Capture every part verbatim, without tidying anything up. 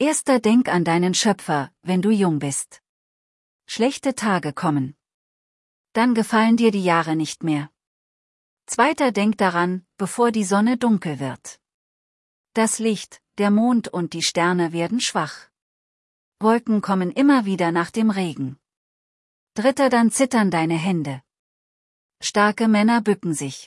Erster Denk an deinen Schöpfer, wenn du jung bist. Schlechte Tage kommen. Dann gefallen dir die Jahre nicht mehr. Zweiter Denk daran, bevor die Sonne dunkel wird. Das Licht, der Mond und die Sterne werden schwach. Wolken kommen immer wieder nach dem Regen. Dritter, dann zittern deine Hände. Starke Männer bücken sich.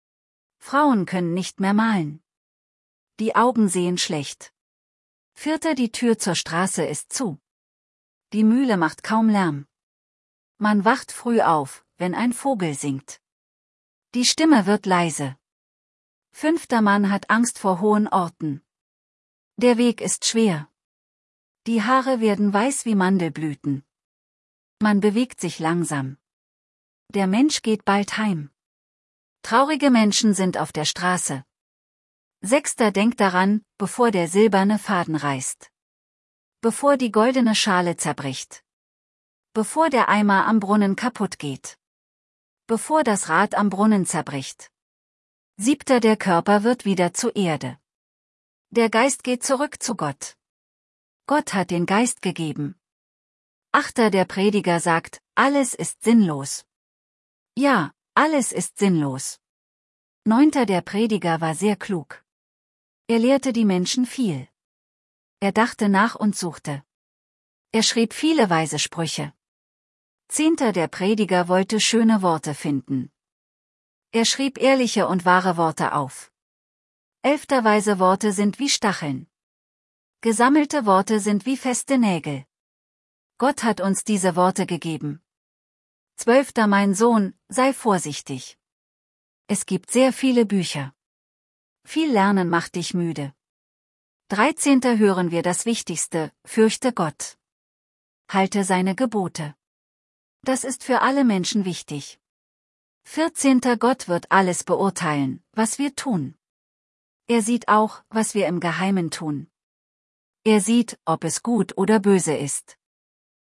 Frauen können nicht mehr malen. Die Augen sehen schlecht. Vierter, die Tür zur Straße ist zu. Die Mühle macht kaum Lärm. Man wacht früh auf, wenn ein Vogel singt. Die Stimme wird leise. Fünfter, Mann hat Angst vor hohen Orten. Der Weg ist schwer. Die Haare werden weiß wie Mandelblüten. Man bewegt sich langsam. Der Mensch geht bald heim. Traurige Menschen sind auf der Straße. Sechster, denk daran, bevor der silberne Faden reißt. Bevor die goldene Schale zerbricht. Bevor der Eimer am Brunnen kaputt geht. Bevor das Rad am Brunnen zerbricht. Siebter, der Körper wird wieder zur Erde. Der Geist geht zurück zu Gott. Gott hat den Geist gegeben. Achter, der Prediger sagt, alles ist sinnlos. Ja, alles ist sinnlos. Neunter, der Prediger war sehr klug. Er lehrte die Menschen viel. Er dachte nach und suchte. Er schrieb viele weise Sprüche. Zehnter, der Prediger wollte schöne Worte finden. Er schrieb ehrliche und wahre Worte auf. Elfter, weise Worte sind wie Stacheln. Gesammelte Worte sind wie feste Nägel. Gott hat uns diese Worte gegeben. Zwölfter, mein Sohn, sei vorsichtig. Es gibt sehr viele Bücher. Viel Lernen macht dich müde. Dreizehnter, hören wir das Wichtigste, fürchte Gott. Halte seine Gebote. Das ist für alle Menschen wichtig. Vierzehnter, Gott wird alles beurteilen, was wir tun. Er sieht auch, was wir im Geheimen tun. Er sieht, ob es gut oder böse ist.